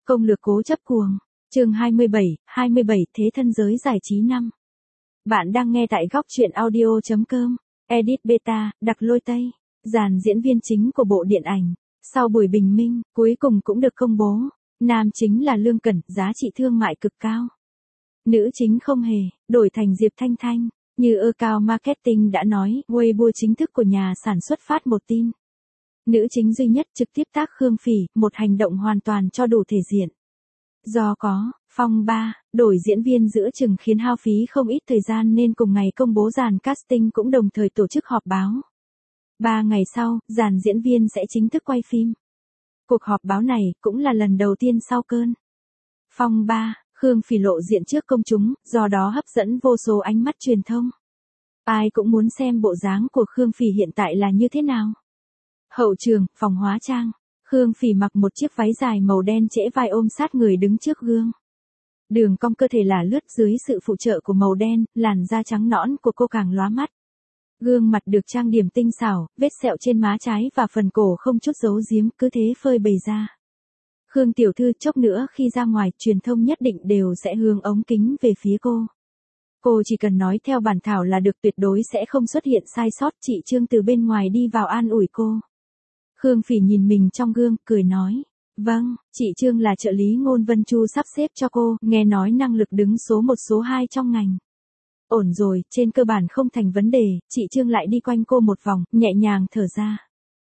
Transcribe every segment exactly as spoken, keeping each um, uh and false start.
Công lược cố chấp cuồng. Chương hai mươi bảy, hai mươi bảy Thế thân giới giải trí năm. Bạn đang nghe tại góc truyện audio chấm com. Edit beta, đặc lôi Tây. Dàn diễn viên chính của bộ điện ảnh. Sau buổi bình minh, cuối cùng cũng được công bố. Nam chính là Lương Cẩn, giá trị thương mại cực cao. Nữ chính không hề, đổi thành Diệp Thanh Thanh. Như ơ cao marketing đã nói, Weibo chính thức của nhà sản xuất phát một tin. Nữ chính duy nhất trực tiếp tác Khương Phỉ, một hành động hoàn toàn cho đủ thể diện. Do có, phong ba, đổi diễn viên giữa chừng khiến hao phí không ít thời gian nên cùng ngày công bố dàn casting cũng đồng thời tổ chức họp báo. Ba ngày sau, dàn diễn viên sẽ chính thức quay phim. Cuộc họp báo này cũng là lần đầu tiên sau cơn phong ba, Khương Phỉ lộ diện trước công chúng, do đó hấp dẫn vô số ánh mắt truyền thông. Ai cũng muốn xem bộ dáng của Khương Phỉ hiện tại là như thế nào. Hậu trường, phòng hóa trang. Khương Phỉ mặc một chiếc váy dài màu đen trễ vai ôm sát người đứng trước gương. Đường cong cơ thể là lướt dưới sự phụ trợ của màu đen, làn da trắng nõn của cô càng lóa mắt. Gương mặt được trang điểm tinh xảo, vết sẹo trên má trái và phần cổ không chút giấu giếm, cứ thế phơi bày ra. Khương tiểu thư chốc nữa khi ra ngoài, truyền thông nhất định đều sẽ hướng ống kính về phía cô. Cô chỉ cần nói theo bản thảo là được, tuyệt đối sẽ không xuất hiện sai sót. Chị Trương từ bên ngoài đi vào an ủi cô. Khương Phỉ nhìn mình trong gương, cười nói. Vâng, chị Trương là trợ lý Ngôn Vân Chu sắp xếp cho cô, nghe nói năng lực đứng số một số hai trong ngành. Ổn rồi, trên cơ bản không thành vấn đề. Chị Trương lại đi quanh cô một vòng, nhẹ nhàng thở ra.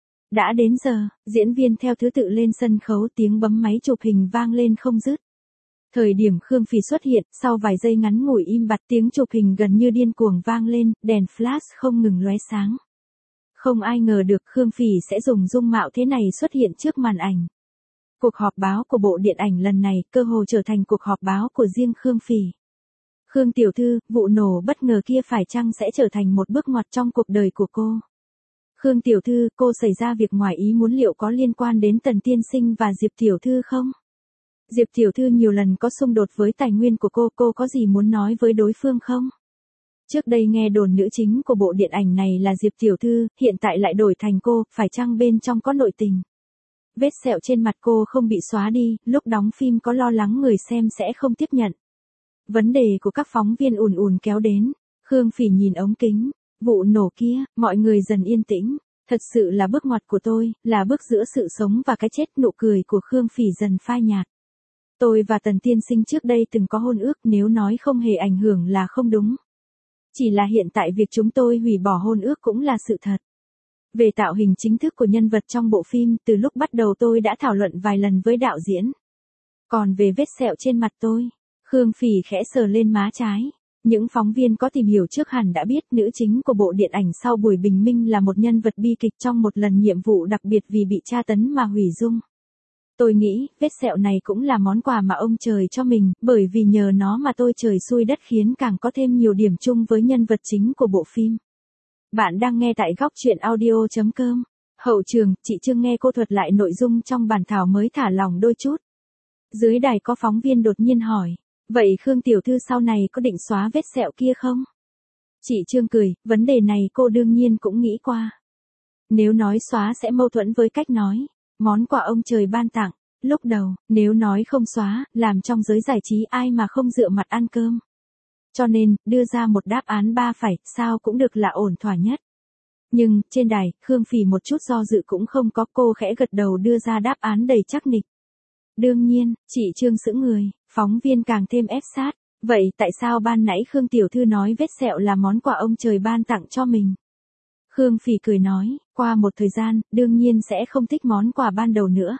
Đã đến giờ, diễn viên theo thứ tự lên sân khấu, tiếng bấm máy chụp hình vang lên không dứt. Thời điểm Khương Phỉ xuất hiện, sau vài giây ngắn ngủi im bặt, tiếng chụp hình gần như điên cuồng vang lên, đèn flash không ngừng lóe sáng. Không ai ngờ được Khương Phỉ sẽ dùng dung mạo thế này xuất hiện trước màn ảnh. Cuộc họp báo của bộ điện ảnh lần này cơ hồ trở thành cuộc họp báo của riêng Khương Phỉ. Khương tiểu thư, vụ nổ bất ngờ kia phải chăng sẽ trở thành một bước ngoặt trong cuộc đời của cô? Khương tiểu thư, cô xảy ra việc ngoài ý muốn, liệu có liên quan đến Tần tiên sinh và Diệp tiểu thư không? Diệp tiểu thư nhiều lần có xung đột với tài nguyên của cô, cô có gì muốn nói với đối phương không? Trước đây nghe đồn nữ chính của bộ điện ảnh này là Diệp tiểu thư, hiện tại lại đổi thành cô, phải chăng bên trong có nội tình? Vết sẹo trên mặt cô không bị xóa đi, lúc đóng phim có lo lắng người xem sẽ không tiếp nhận. Vấn đề của các phóng viên ùn ùn kéo đến. Khương Phỉ nhìn ống kính. Vụ nổ kia, mọi người dần yên tĩnh. Thật sự là bước ngoặt của tôi, là bước giữa sự sống và cái chết. Nụ cười của Khương Phỉ dần phai nhạt. Tôi và Tần tiên sinh trước đây từng có hôn ước, nếu nói không hề ảnh hưởng là không đúng. Chỉ là hiện tại việc chúng tôi hủy bỏ hôn ước cũng là sự thật. Về tạo hình chính thức của nhân vật trong bộ phim, từ lúc bắt đầu tôi đã thảo luận vài lần với đạo diễn. Còn về vết sẹo trên mặt tôi, Khương Phỉ khẽ sờ lên má trái. Những phóng viên có tìm hiểu trước hẳn đã biết nữ chính của bộ điện ảnh sau buổi bình minh là một nhân vật bi kịch trong một lần nhiệm vụ đặc biệt vì bị tra tấn mà hủy dung. Tôi nghĩ, vết sẹo này cũng là món quà mà ông trời cho mình, bởi vì nhờ nó mà tôi trời xui đất khiến, càng có thêm nhiều điểm chung với nhân vật chính của bộ phim. Bạn đang nghe tại góc truyện audio chấm com. Hậu trường, chị Trương nghe cô thuật lại nội dung trong bản thảo mới thả lòng đôi chút. Dưới đài có phóng viên đột nhiên hỏi, vậy Khương tiểu thư sau này có định xóa vết sẹo kia không? Chị Trương cười, vấn đề này cô đương nhiên cũng nghĩ qua. Nếu nói xóa sẽ mâu thuẫn với cách nói, món quà ông trời ban tặng. Lúc đầu, nếu nói không xóa, làm trong giới giải trí ai mà không dựa mặt ăn cơm. Cho nên, đưa ra một đáp án ba phải, sao cũng được là ổn thỏa nhất. Nhưng, trên đài, Khương Phỉ một chút do dự cũng không có, cô khẽ gật đầu đưa ra đáp án đầy chắc nịch. Đương nhiên, chị Trương sững người, phóng viên càng thêm ép sát. Vậy tại sao ban nãy Khương tiểu thư nói vết sẹo là món quà ông trời ban tặng cho mình? Khương Phỉ cười nói, qua một thời gian, đương nhiên sẽ không thích món quà ban đầu nữa.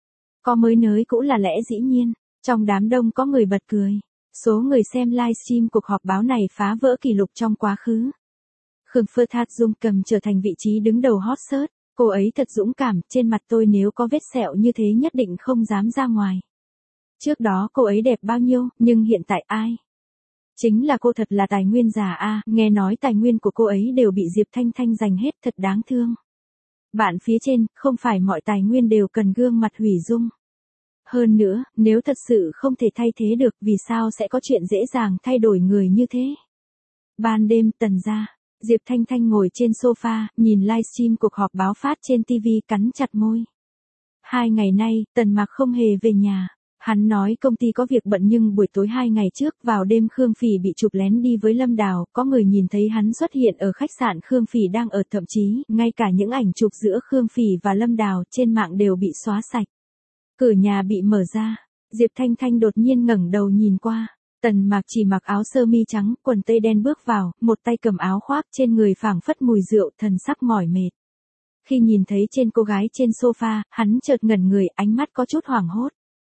Có mới nới cũ là lẽ dĩ nhiên. Trong đám đông có người bật cười. Số người xem livestream cuộc họp báo này phá vỡ kỷ lục trong quá khứ. Khương Phơ Thát Dung cầm trở thành vị trí đứng đầu hot search. Cô ấy thật dũng cảm, trên mặt tôi nếu có vết sẹo như thế nhất định không dám ra ngoài. Trước đó cô ấy đẹp bao nhiêu, nhưng hiện tại ai? Chính là cô, thật là tài nguyên già a, nghe nói tài nguyên của cô ấy đều bị Diệp Thanh Thanh giành hết, thật đáng thương. Bạn phía trên, không phải mọi tài nguyên đều cần gương mặt hủy dung. Hơn nữa, nếu thật sự không thể thay thế được, vì sao sẽ có chuyện dễ dàng thay đổi người như thế? Ban đêm, Tần gia, Diệp Thanh Thanh ngồi trên sofa, nhìn livestream cuộc họp báo phát trên ti vi, cắn chặt môi. Hai ngày nay, Tần Mạc không hề về nhà. Hắn nói công ty có việc bận nhưng buổi tối hai ngày trước vào đêm Khương Phỉ bị chụp lén đi với Lâm Đào, có người nhìn thấy hắn xuất hiện ở khách sạn Khương Phỉ đang ở, thậm chí, ngay cả những ảnh chụp giữa Khương Phỉ và Lâm Đào trên mạng đều bị xóa sạch. Cửa nhà bị mở ra, Diệp Thanh Thanh đột nhiên ngẩng đầu nhìn qua. Tần Mạc chỉ mặc áo sơ mi trắng, quần tây đen bước vào, một tay cầm áo khoác, trên người phảng phất mùi rượu, thần sắc mỏi mệt. Khi nhìn thấy trên cô gái trên sofa, hắn chợt ngẩn người, ánh mắt có chút hoảng hốt.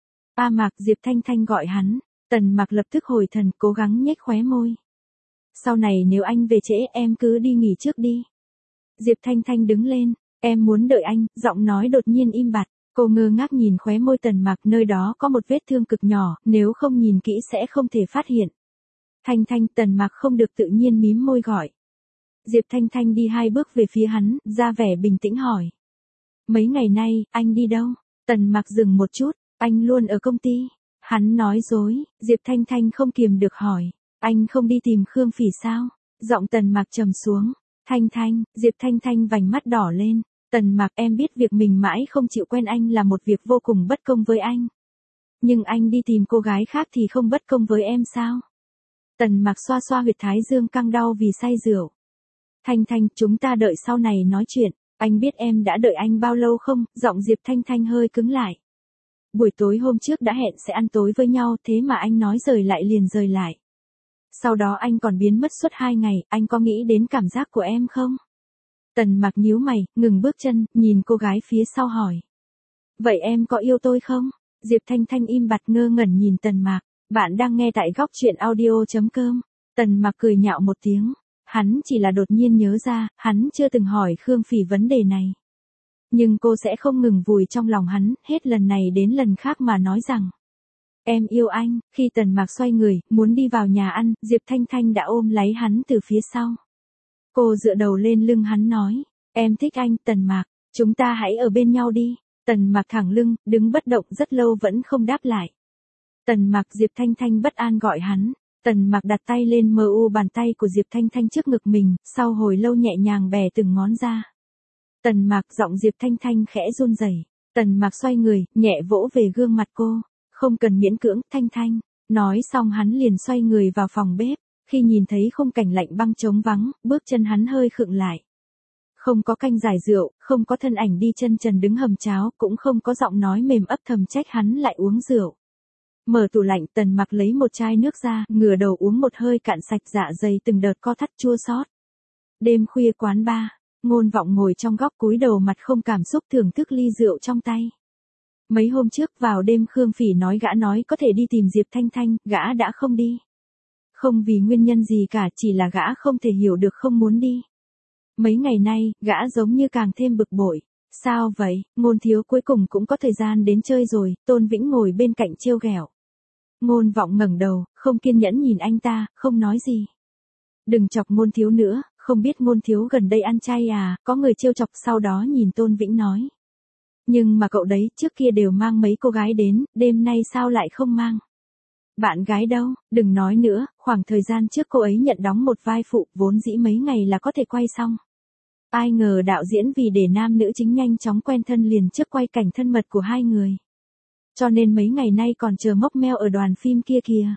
A Mạc, Diệp Thanh Thanh gọi hắn. Tần Mạc lập tức hồi thần, cố gắng nhếch khóe môi. Sau này nếu anh về trễ em cứ đi nghỉ trước đi. Diệp Thanh Thanh đứng lên, em muốn đợi anh, giọng nói đột nhiên im bặt. Cô ngơ ngác nhìn khóe môi Tần Mạc, nơi đó có một vết thương cực nhỏ, nếu không nhìn kỹ sẽ không thể phát hiện. Thanh Thanh, Tần Mạc không được tự nhiên mím môi gọi. Diệp Thanh Thanh đi hai bước về phía hắn, ra vẻ bình tĩnh hỏi. Mấy ngày nay, anh đi đâu? Tần Mạc dừng một chút, anh luôn ở công ty. Hắn nói dối, Diệp Thanh Thanh không kiềm được hỏi. Anh không đi tìm Khương Phỉ sao? Giọng Tần Mạc trầm xuống. Thanh Thanh, Diệp Thanh Thanh vành mắt đỏ lên. Tần Mạc, em biết việc mình mãi không chịu quen anh là một việc vô cùng bất công với anh. Nhưng anh đi tìm cô gái khác thì không bất công với em sao? Tần Mạc xoa xoa huyệt thái dương căng đau vì say rượu. Thanh Thanh, chúng ta đợi sau này nói chuyện. Anh biết em đã đợi anh bao lâu không? Giọng Diệp Thanh Thanh hơi cứng lại. Buổi tối hôm trước đã hẹn sẽ ăn tối với nhau, thế mà anh nói rời lại liền rời lại. Sau đó anh còn biến mất suốt hai ngày, anh có nghĩ đến cảm giác của em không? Tần Mạc nhíu mày, ngừng bước chân, nhìn cô gái phía sau hỏi. Vậy em có yêu tôi không? Diệp Thanh Thanh im bặt ngơ ngẩn nhìn Tần Mạc. Bạn đang nghe tại góc truyện audio chấm com. Tần Mạc cười nhạo một tiếng. Hắn chỉ là đột nhiên nhớ ra, hắn chưa từng hỏi Khương Phỉ vấn đề này. Nhưng cô sẽ không ngừng vùi trong lòng hắn, hết lần này đến lần khác mà nói rằng. Em yêu anh. Khi Tần Mạc xoay người, muốn đi vào nhà ăn, Diệp Thanh Thanh đã ôm lấy hắn từ phía sau. Cô dựa đầu lên lưng hắn nói. Em thích anh, Tần Mạc. Chúng ta hãy ở bên nhau đi. Tần Mạc thẳng lưng, đứng bất động rất lâu vẫn không đáp lại. Tần Mạc, Diệp Thanh Thanh bất an gọi hắn. Tần Mạc đặt tay lên mờ u bàn tay của Diệp Thanh Thanh trước ngực mình, sau hồi lâu nhẹ nhàng bè từng ngón ra. Tần Mạc, giọng Diệp Thanh Thanh khẽ run rẩy. Tần Mạc xoay người, nhẹ vỗ về gương mặt cô. Không cần miễn cưỡng, Thanh Thanh. Nói xong hắn liền xoay người vào phòng bếp. Khi nhìn thấy khung cảnh lạnh băng trống vắng, bước chân hắn hơi khựng lại. Không có canh giải rượu, không có thân ảnh đi chân trần đứng hầm cháo, cũng không có giọng nói mềm ấp thầm trách hắn lại uống rượu. Mở tủ lạnh, Tần Mạc lấy một chai nước ra, ngửa đầu uống một hơi cạn sạch, dạ dày từng đợt co thắt chua xót. Đêm khuya quán bar, Ngôn Vọng ngồi trong góc cúi đầu mặt không cảm xúc thưởng thức ly rượu trong tay. Mấy hôm trước vào đêm Khương Phỉ nói gã nói có thể đi tìm Diệp Thanh Thanh, gã đã không đi. Không vì nguyên nhân gì cả, chỉ là gã không thể hiểu được không muốn đi. Mấy ngày nay, gã giống như càng thêm bực bội. Sao vậy, Ngôn thiếu cuối cùng cũng có thời gian đến chơi rồi, Tôn Vĩnh ngồi bên cạnh trêu ghẹo. Ngôn Vọng ngẩng đầu, không kiên nhẫn nhìn anh ta, không nói gì. Đừng chọc Ngôn thiếu nữa, không biết Ngôn thiếu gần đây ăn chay à, có người trêu chọc, sau đó nhìn Tôn Vĩnh nói. Nhưng mà cậu đấy, trước kia đều mang mấy cô gái đến, đêm nay sao lại không mang? Bạn gái đâu, đừng nói nữa, khoảng thời gian trước cô ấy nhận đóng một vai phụ, vốn dĩ mấy ngày là có thể quay xong. Ai ngờ đạo diễn vì để nam nữ chính nhanh chóng quen thân liền trước quay cảnh thân mật của hai người. Cho nên mấy ngày nay còn chờ mốc meo ở đoàn phim kia kìa.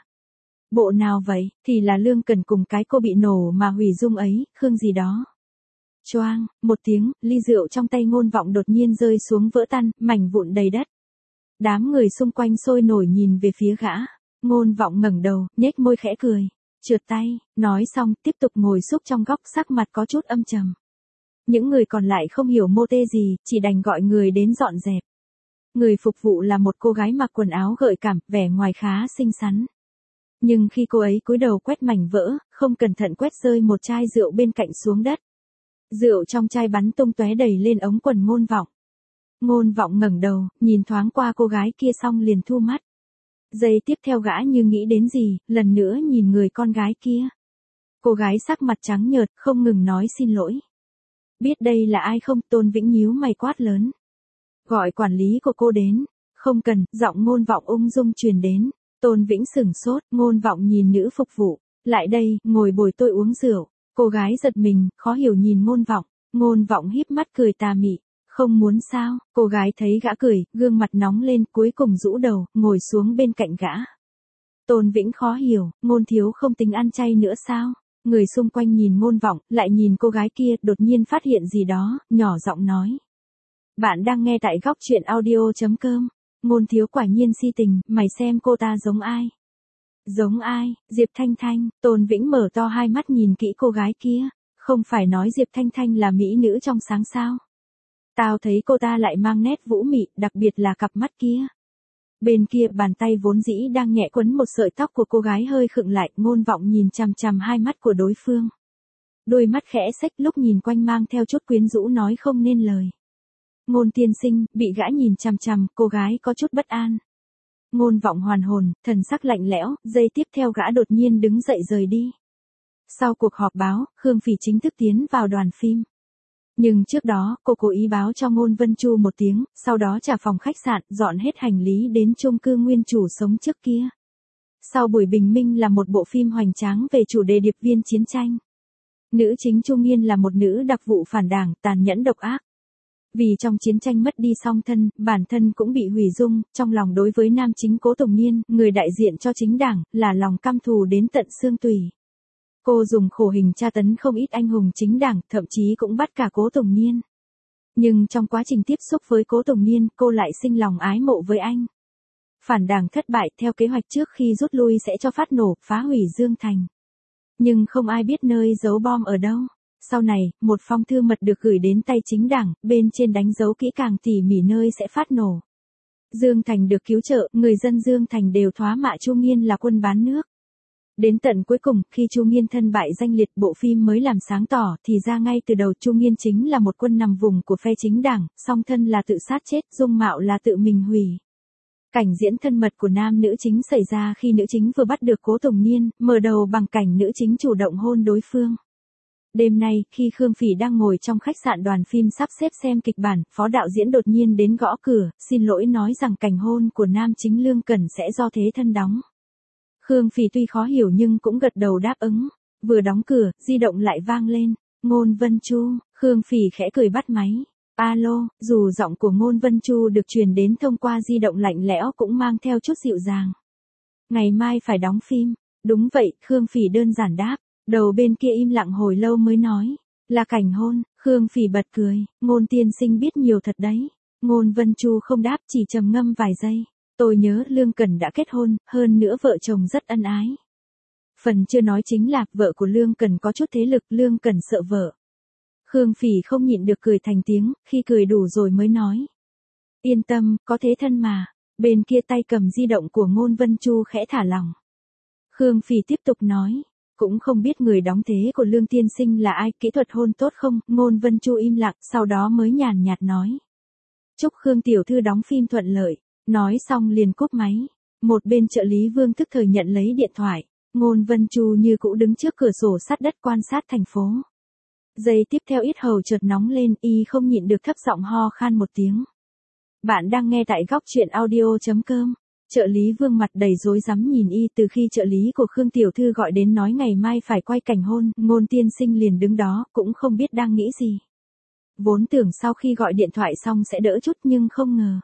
Bộ nào vậy, thì là Lương Cẩn cùng cái cô bị nổ mà hủy dung ấy, Khương gì đó. Choang, một tiếng, ly rượu trong tay Ngôn Vọng đột nhiên rơi xuống vỡ tan, mảnh vụn đầy đất. Đám người xung quanh sôi nổi nhìn về phía gã. Ngôn Vọng ngẩng đầu, nhếch môi khẽ cười. Trượt tay, nói xong, tiếp tục ngồi xúc trong góc, sắc mặt có chút âm trầm. Những người còn lại không hiểu mô tê gì, chỉ đành gọi người đến dọn dẹp. Người phục vụ là một cô gái mặc quần áo gợi cảm, vẻ ngoài khá xinh xắn. Nhưng khi cô ấy cúi đầu quét mảnh vỡ, không cẩn thận quét rơi một chai rượu bên cạnh xuống đất. Rượu trong chai bắn tung tóe đầy lên ống quần Ngôn Vọng. Ngôn Vọng ngẩng đầu, nhìn thoáng qua cô gái kia xong liền thu mắt. Giây tiếp theo gã như nghĩ đến gì, lần nữa nhìn người con gái kia. Cô gái sắc mặt trắng nhợt, không ngừng nói xin lỗi. Biết đây là ai không? Tôn Vĩnh nhíu mày quát lớn. Gọi quản lý của cô đến. Không cần, giọng Ngôn Vọng ung dung truyền đến. Tôn Vĩnh sửng sốt, Ngôn Vọng nhìn nữ phục vụ. Lại đây, ngồi bồi tôi uống rượu. Cô gái giật mình, khó hiểu nhìn Ngôn Vọng. Ngôn Vọng híp mắt cười tà mị. Không muốn sao, cô gái thấy gã cười, gương mặt nóng lên, cuối cùng rũ đầu, ngồi xuống bên cạnh gã. Tôn Vĩnh khó hiểu, Ngôn thiếu không tính ăn chay nữa sao? Người xung quanh nhìn Ngôn Vọng, lại nhìn cô gái kia, đột nhiên phát hiện gì đó, nhỏ giọng nói. Bạn đang nghe tại góc truyện audio.com. Ngôn thiếu quả nhiên si tình, mày xem cô ta giống ai? Giống ai? Diệp Thanh Thanh. Tôn Vĩnh mở to hai mắt nhìn kỹ cô gái kia. Không phải nói Diệp Thanh Thanh là mỹ nữ trong sáng sao? Tao thấy cô ta lại mang nét vũ mị, đặc biệt là cặp mắt kia. Bên kia bàn tay vốn dĩ đang nhẹ quấn một sợi tóc của cô gái hơi khựng lại, Ngôn Vọng nhìn chằm chằm hai mắt của đối phương. Đôi mắt khẽ xếch, lúc nhìn quanh mang theo chút quyến rũ nói không nên lời. Ngôn tiên sinh, bị gã nhìn chằm chằm, cô gái có chút bất an. Ngôn Vọng hoàn hồn, thần sắc lạnh lẽo, giây tiếp theo gã đột nhiên đứng dậy rời đi. Sau cuộc họp báo, Khương Phỉ chính thức tiến vào đoàn phim. Nhưng trước đó, cô cố ý báo cho Ngôn Vân Chu một tiếng, sau đó trả phòng khách sạn, dọn hết hành lý đến chung cư nguyên chủ sống trước kia. Sau buổi bình minh là một bộ phim hoành tráng về chủ đề điệp viên chiến tranh. Nữ chính Chu Nghiên là một nữ đặc vụ phản đảng, tàn nhẫn độc ác. Vì trong chiến tranh mất đi song thân, bản thân cũng bị hủy dung, trong lòng đối với nam chính Cố Tùng Niên, người đại diện cho chính đảng, là lòng căm thù đến tận xương tủy. Cô dùng khổ hình tra tấn không ít anh hùng chính đảng, thậm chí cũng bắt cả Cố Tùng Niên. Nhưng trong quá trình tiếp xúc với Cố Tùng Niên, cô lại sinh lòng ái mộ với anh. Phản đảng thất bại, theo kế hoạch trước khi rút lui sẽ cho phát nổ, phá hủy Dương Thành. Nhưng không ai biết nơi giấu bom ở đâu. Sau này, một phong thư mật được gửi đến tay chính đảng, bên trên đánh dấu kỹ càng tỉ mỉ nơi sẽ phát nổ. Dương Thành được cứu trợ, người dân Dương Thành đều thoá mạ Chu Nghiên là quân bán nước. Đến tận cuối cùng, khi Chu Nghiên thân bại danh liệt, bộ phim mới làm sáng tỏ, thì ra ngay từ đầu Chu Nghiên chính là một quân nằm vùng của phe chính đảng, song thân là tự sát chết, dung mạo là tự mình hủy. Cảnh diễn thân mật của nam nữ chính xảy ra khi nữ chính vừa bắt được Cố Tùng Niên, mở đầu bằng cảnh nữ chính chủ động hôn đối phương. Đêm nay, khi Khương Phỉ đang ngồi trong khách sạn đoàn phim sắp xếp xem kịch bản, phó đạo diễn đột nhiên đến gõ cửa, xin lỗi nói rằng cảnh hôn của nam chính Lương Cẩn sẽ do thế thân đóng. Khương Phỉ tuy khó hiểu nhưng cũng gật đầu đáp ứng. Vừa đóng cửa, di động lại vang lên. Ngôn Vân Chu. Khương Phỉ khẽ cười bắt máy. Alo, dù giọng của Ngôn Vân Chu được truyền đến thông qua di động lạnh lẽo cũng mang theo chút dịu dàng. Ngày mai phải đóng phim. Đúng vậy, Khương Phỉ đơn giản đáp. Đầu bên kia im lặng hồi lâu mới nói. Là cảnh hôn. Khương Phỉ bật cười. Ngôn tiên sinh biết nhiều thật đấy. Ngôn Vân Chu không đáp, chỉ trầm ngâm vài giây. Tôi nhớ Lương Cẩn đã kết hôn, hơn nữa vợ chồng rất ân ái. Phần chưa nói chính là vợ của Lương Cẩn có chút thế lực, Lương Cẩn sợ vợ. Khương Phỉ không nhịn được cười thành tiếng, khi cười đủ rồi mới nói. Yên tâm, có thế thân mà. Bên kia tay cầm di động của Ngôn Vân Chu khẽ thả lỏng. Khương Phỉ tiếp tục nói. Cũng không biết người đóng thế của Lương tiên sinh là ai, kỹ thuật hôn tốt không? Ngôn Vân Chu im lặng, sau đó mới nhàn nhạt nói. Chúc Khương tiểu thư đóng phim thuận lợi. Nói xong liền cúp máy. Một bên trợ lý Vương tức thời nhận lấy điện thoại. Ngôn Vân Chu như cũ đứng trước cửa sổ sát đất quan sát thành phố. Giây tiếp theo yết hầu chợt nóng lên, y không nhịn được thấp giọng ho khan một tiếng. Bạn đang nghe tại góc truyện audio.com. Trợ lý Vương mặt đầy rối rắm nhìn y, từ khi trợ lý của Khương tiểu thư gọi đến nói ngày mai phải quay cảnh hôn, Ngôn tiên sinh liền đứng đó, cũng không biết đang nghĩ gì. Vốn tưởng sau khi gọi điện thoại xong sẽ đỡ chút nhưng không ngờ.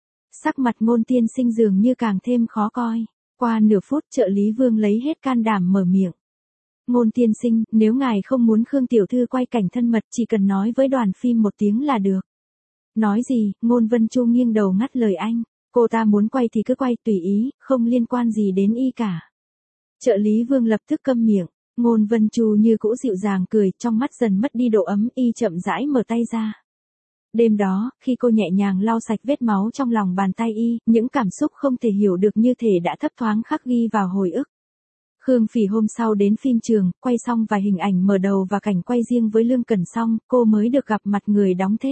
Sắc mặt Ngôn tiên sinh dường như càng thêm khó coi. Qua nửa phút trợ lý Vương lấy hết can đảm mở miệng. Ngôn tiên sinh, nếu ngài không muốn Khương tiểu thư quay cảnh thân mật chỉ cần nói với đoàn phim một tiếng là được. Nói gì? Ngôn Vân Chu nghiêng đầu ngắt lời anh. Cô ta muốn quay thì cứ quay tùy ý, không liên quan gì đến y cả. Trợ lý Vương lập tức câm miệng. Ngôn Vân Chu như cũ dịu dàng cười, trong mắt dần mất đi độ ấm, y chậm rãi mở tay ra. Đêm đó, khi cô nhẹ nhàng lau sạch vết máu trong lòng bàn tay y, những cảm xúc không thể hiểu được như thể đã thấp thoáng khắc ghi vào hồi ức. Khương Phỉ hôm sau đến phim trường, quay xong vài hình ảnh mở đầu và cảnh quay riêng với Lương Cẩn xong, cô mới được gặp mặt người đóng thế.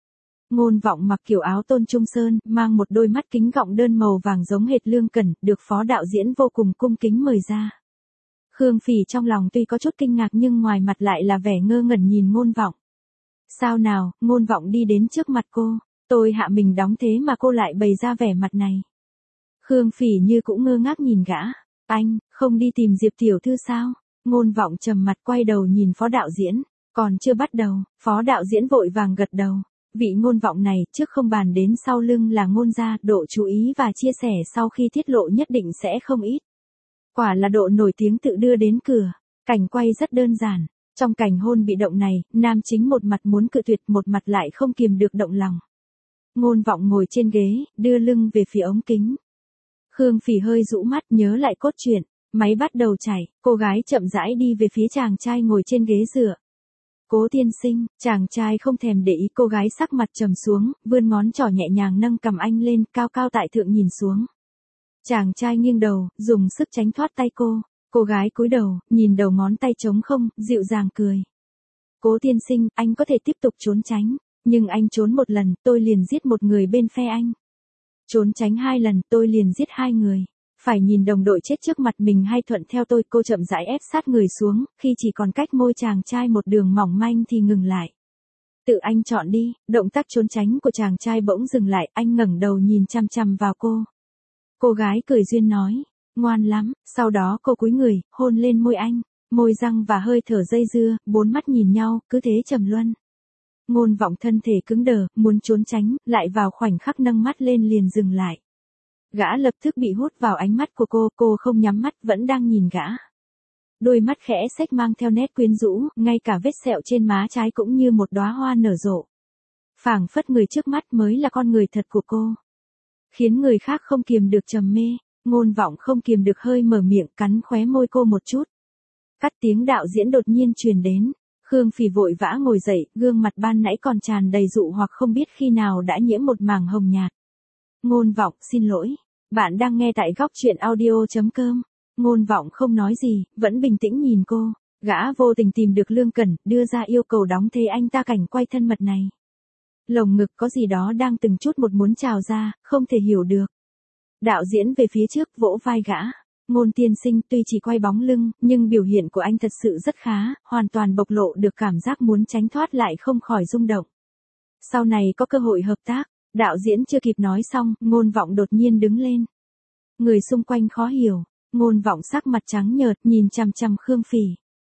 Ngôn Vọng mặc kiểu áo tôn trung sơn, mang một đôi mắt kính gọng đơn màu vàng giống hệt Lương Cẩn, được phó đạo diễn vô cùng cung kính mời ra. Khương Phỉ trong lòng tuy có chút kinh ngạc nhưng ngoài mặt lại là vẻ ngơ ngẩn nhìn Ngôn Vọng. Sao nào? Ngôn Vọng đi đến trước mặt cô. Tôi hạ mình đóng thế mà cô lại bày ra vẻ mặt này. Khương Phỉ như cũng ngơ ngác nhìn gã. Anh, không đi tìm Diệp tiểu thư sao? Ngôn Vọng trầm mặt quay đầu nhìn phó đạo diễn. Còn chưa bắt đầu, phó đạo diễn vội vàng gật đầu. Vị Ngôn Vọng này, trước không bàn đến sau lưng là Ngôn gia, độ chú ý và chia sẻ sau khi tiết lộ nhất định sẽ không ít. Quả là độ nổi tiếng tự đưa đến cửa. Cảnh quay rất đơn giản. Trong cảnh hôn bị động này, nam chính một mặt muốn cự tuyệt, một mặt lại không kiềm được động lòng. Ngôn Vọng ngồi trên ghế, đưa lưng về phía ống kính. Khương Phỉ hơi rũ mắt nhớ lại cốt truyện. Máy bắt đầu chạy, cô gái chậm rãi đi về phía chàng trai ngồi trên ghế dựa. Cố tiên sinh, chàng trai không thèm để ý, cô gái sắc mặt trầm xuống, vươn ngón trỏ nhẹ nhàng nâng cầm anh lên, cao cao tại thượng nhìn xuống. Chàng trai nghiêng đầu, dùng sức tránh thoát tay cô. Cô gái cúi đầu, nhìn đầu ngón tay trống không, dịu dàng cười. Cố tiên sinh, anh có thể tiếp tục trốn tránh, nhưng anh trốn một lần, tôi liền giết một người bên phe anh. Trốn tránh hai lần, tôi liền giết hai người. Phải nhìn đồng đội chết trước mặt mình hay thuận theo tôi, cô chậm rãi ép sát người xuống, khi chỉ còn cách môi chàng trai một đường mỏng manh thì ngừng lại. Tự anh chọn đi, động tác trốn tránh của chàng trai bỗng dừng lại, anh ngẩng đầu nhìn chằm chằm vào cô. Cô gái cười duyên nói, ngoan lắm, sau đó cô cúi người, hôn lên môi anh, môi răng và hơi thở dây dưa, bốn mắt nhìn nhau, cứ thế trầm luân. Ngôn Vọng thân thể cứng đờ, muốn trốn tránh, lại vào khoảnh khắc nâng mắt lên liền dừng lại. Gã lập tức bị hút vào ánh mắt của cô, cô không nhắm mắt, vẫn đang nhìn gã. Đôi mắt khẽ xếch mang theo nét quyến rũ, ngay cả vết sẹo trên má trái cũng như một đóa hoa nở rộ. Phảng phất người trước mắt mới là con người thật của cô. Khiến người khác không kiềm được trầm mê, Ngôn Vọng không kiềm được hơi mở miệng, cắn khóe môi cô một chút. Cắt tiếng đạo diễn đột nhiên truyền đến. Khương Phỉ vội vã ngồi dậy, gương mặt ban nãy còn tràn đầy dụ hoặc không biết khi nào đã nhiễm một mảng hồng nhạt. Ngôn Vọng, xin lỗi. Bạn đang nghe tại góc truyện audio chấm com. Ngôn Vọng không nói gì, vẫn bình tĩnh nhìn cô. Gã vô tình tìm được Lương Cẩn, đưa ra yêu cầu đóng thế anh ta cảnh quay thân mật này. Lồng ngực có gì đó đang từng chút một muốn trào ra, không thể hiểu được. Đạo diễn về phía trước vỗ vai gã. Ngôn tiên sinh tuy chỉ quay bóng lưng, nhưng biểu hiện của anh thật sự rất khá, hoàn toàn bộc lộ được cảm giác muốn tránh thoát lại không khỏi rung động. Sau này có cơ hội hợp tác, đạo diễn chưa kịp nói xong, Ngôn Vọng đột nhiên đứng lên. Người xung quanh khó hiểu, Ngôn Vọng sắc mặt trắng nhợt nhìn chằm chằm Khương Phỉ.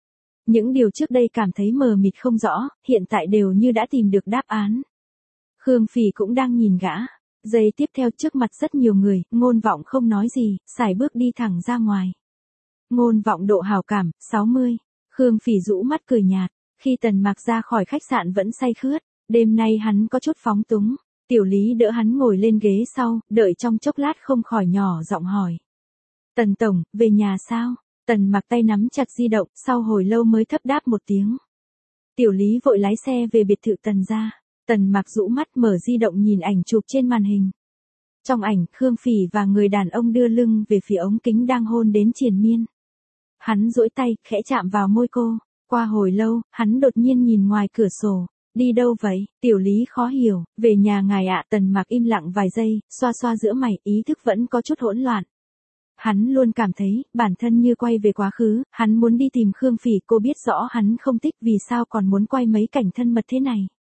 Những điều trước đây cảm thấy mờ mịt không rõ, hiện tại đều như đã tìm được đáp án. Khương Phỉ cũng đang nhìn gã. Giây tiếp theo trước mặt rất nhiều người, Ngôn Vọng không nói gì, sải bước đi thẳng ra ngoài. Ngôn Vọng độ hảo cảm, sáu mươi. Khương Phỉ rũ mắt cười nhạt. Khi Tần Mạc ra khỏi khách sạn vẫn say khướt, đêm nay hắn có chút phóng túng. Tiểu Lý đỡ hắn ngồi lên ghế sau, đợi trong chốc lát không khỏi nhỏ giọng hỏi. Tần Tổng, về nhà sao? Tần Mạc tay nắm chặt di động, sau hồi lâu mới thấp đáp một tiếng. Tiểu Lý vội lái xe về biệt thự Tần gia. Tần Mạc rũ mắt mở di động nhìn ảnh chụp trên màn hình. Trong ảnh, Khương Phỉ và người đàn ông đưa lưng về phía ống kính đang hôn đến triền miên. Hắn duỗi tay, khẽ chạm vào môi cô. Qua hồi lâu, hắn đột nhiên nhìn ngoài cửa sổ. Đi đâu vậy? Tiểu Lý khó hiểu. Về nhà ngài ạ. Tần Mạc im lặng vài giây, xoa xoa giữa mày, ý thức vẫn có chút hỗn loạn. Hắn luôn cảm thấy, bản thân như quay về quá khứ, hắn muốn đi tìm Khương Phỉ, cô biết rõ hắn không thích, vì sao còn muốn quay mấy cảnh thân mật thế này.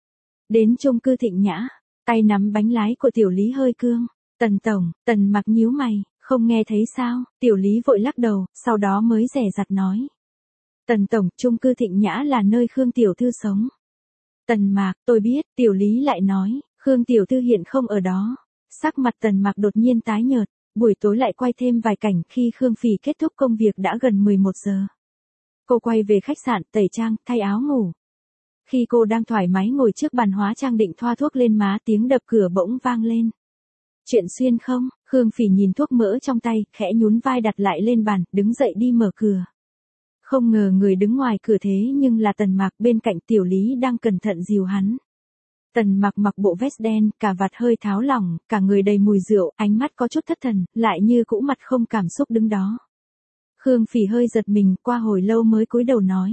Đến chung cư Thịnh Nhã, tay nắm bánh lái của Tiểu Lý hơi cương. Tần Tổng, Tần Mạc nhíu mày, không nghe thấy sao? Tiểu Lý vội lắc đầu, sau đó mới dè dặt nói. Tần Tổng, chung cư Thịnh Nhã là nơi Khương Tiểu Thư sống. Tần Mạc, tôi biết, Tiểu Lý lại nói, Khương Tiểu Thư hiện không ở đó. Sắc mặt Tần Mạc đột nhiên tái nhợt, buổi tối lại quay thêm vài cảnh, khi Khương Phỉ kết thúc công việc đã gần mười một giờ. Cô quay về khách sạn, tẩy trang, thay áo ngủ. Khi cô đang thoải mái ngồi trước bàn hóa trang định thoa thuốc lên má, tiếng đập cửa bỗng vang lên. Chuyện xuyên không? Khương Phỉ nhìn thuốc mỡ trong tay, khẽ nhún vai đặt lại lên bàn, đứng dậy đi mở cửa. Không ngờ người đứng ngoài cửa thế nhưng là Tần Mạc, bên cạnh Tiểu Lý đang cẩn thận dìu hắn. Tần Mạc mặc bộ vest đen, cà vạt hơi tháo lỏng, cả người đầy mùi rượu, ánh mắt có chút thất thần, lại như cũ mặt không cảm xúc đứng đó. Khương Phỉ hơi giật mình, qua hồi lâu mới cúi đầu nói.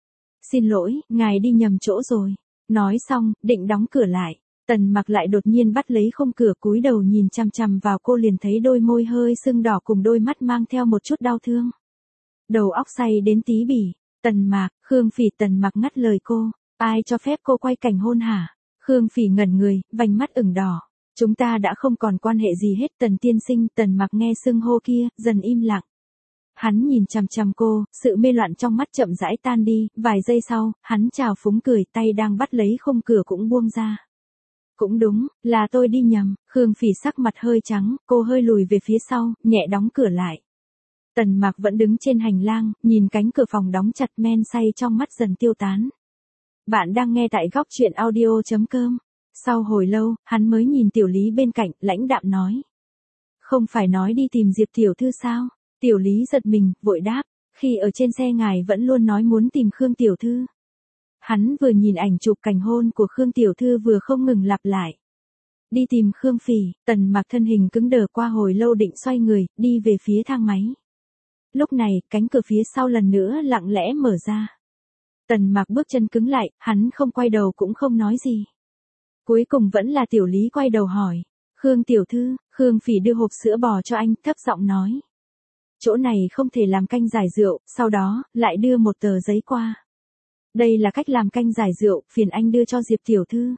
Xin lỗi, ngài đi nhầm chỗ rồi. Nói xong, định đóng cửa lại. Tần Mạc lại đột nhiên bắt lấy khung cửa, cúi đầu nhìn chằm chằm vào cô, liền thấy đôi môi hơi sưng đỏ cùng đôi mắt mang theo một chút đau thương. Đầu óc say đến tí bỉ. Tần Mạc, Khương Phỉ. Tần Mạc ngắt lời cô. Ai cho phép cô quay cảnh hôn hả? Khương Phỉ ngẩn người, vành mắt ửng đỏ. Chúng ta đã không còn quan hệ gì hết. Tần tiên sinh. Tần Mạc nghe xưng hô kia, dần im lặng. Hắn nhìn chằm chằm cô, sự mê loạn trong mắt chậm rãi tan đi, vài giây sau, hắn trào phúng cười, tay đang bắt lấy khung cửa cũng buông ra. Cũng đúng, là tôi đi nhầm, Khương Phỉ sắc mặt hơi trắng, cô hơi lùi về phía sau, nhẹ đóng cửa lại. Tần Mạc vẫn đứng trên hành lang, nhìn cánh cửa phòng đóng chặt, men say trong mắt dần tiêu tán. Bạn đang nghe tại góc truyện audio.com. Sau hồi lâu, hắn mới nhìn Tiểu Lý bên cạnh, lãnh đạm nói. Không phải nói đi tìm Diệp tiểu thư sao? Tiểu Lý giật mình, vội đáp. Khi ở trên xe ngài vẫn luôn nói muốn tìm Khương tiểu thư. Hắn vừa nhìn ảnh chụp cảnh hôn của Khương tiểu thư vừa không ngừng lặp lại. Đi tìm Khương Phỉ, Tần Mạc thân hình cứng đờ qua hồi lâu định xoay người, đi về phía thang máy. Lúc này, cánh cửa phía sau lần nữa lặng lẽ mở ra. Tần Mạc bước chân cứng lại, hắn không quay đầu cũng không nói gì. Cuối cùng vẫn là Tiểu Lý quay đầu hỏi. Khương tiểu thư, Khương Phỉ đưa hộp sữa bò cho anh, thấp giọng nói. Chỗ này không thể làm canh giải rượu, sau đó, lại đưa một tờ giấy qua. Đây là cách làm canh giải rượu, phiền anh đưa cho Diệp tiểu thư.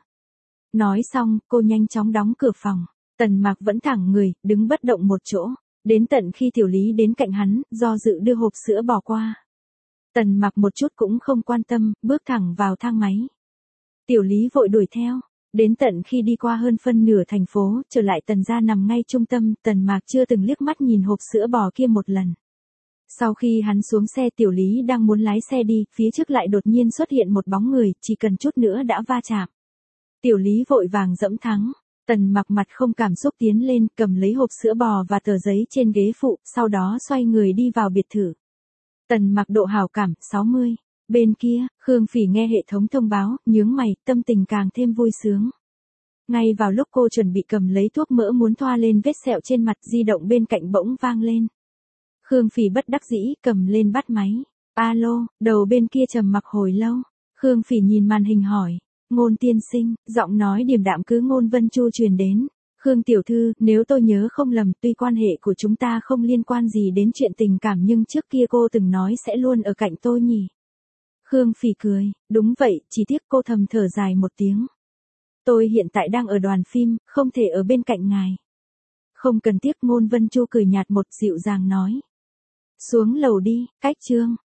Nói xong, cô nhanh chóng đóng cửa phòng. Tần Mạc vẫn thẳng người, đứng bất động một chỗ. Đến tận khi Tiểu Lý đến cạnh hắn, do dự đưa hộp sữa bò qua. Tần Mạc một chút cũng không quan tâm, bước thẳng vào thang máy. Tiểu Lý vội đuổi theo. Đến tận khi đi qua hơn phân nửa thành phố, trở lại Tần gia nằm ngay trung tâm, Tần Mạc chưa từng liếc mắt nhìn hộp sữa bò kia một lần. Sau khi hắn xuống xe, Tiểu Lý đang muốn lái xe đi, phía trước lại đột nhiên xuất hiện một bóng người, chỉ cần chút nữa đã va chạm. Tiểu Lý vội vàng dẫm thắng. Tần Mạc mặt không cảm xúc tiến lên, cầm lấy hộp sữa bò và tờ giấy trên ghế phụ, sau đó xoay người đi vào biệt thự. Tần Mạc độ hảo cảm, sáu mươi. Bên kia, Khương Phỉ nghe hệ thống thông báo, nhướng mày, tâm tình càng thêm vui sướng. Ngay vào lúc cô chuẩn bị cầm lấy thuốc mỡ muốn thoa lên vết sẹo trên mặt, di động bên cạnh bỗng vang lên. Khương Phỉ bất đắc dĩ, cầm lên bắt máy. Alo, đầu bên kia trầm mặc hồi lâu. Khương Phỉ nhìn màn hình hỏi. Ngôn tiên sinh, giọng nói điềm đạm cứ Ngôn Vân Chu truyền đến. Khương tiểu thư, nếu tôi nhớ không lầm, tuy quan hệ của chúng ta không liên quan gì đến chuyện tình cảm nhưng trước kia cô từng nói sẽ luôn ở cạnh tôi nhỉ. Khương Phỉ cười, đúng vậy, chỉ tiếc cô thầm thở dài một tiếng. Tôi hiện tại đang ở đoàn phim, không thể ở bên cạnh ngài. Không cần tiếc, Ngôn Vân Chu cười nhạt một, dịu dàng nói. Xuống lầu đi, cách chương.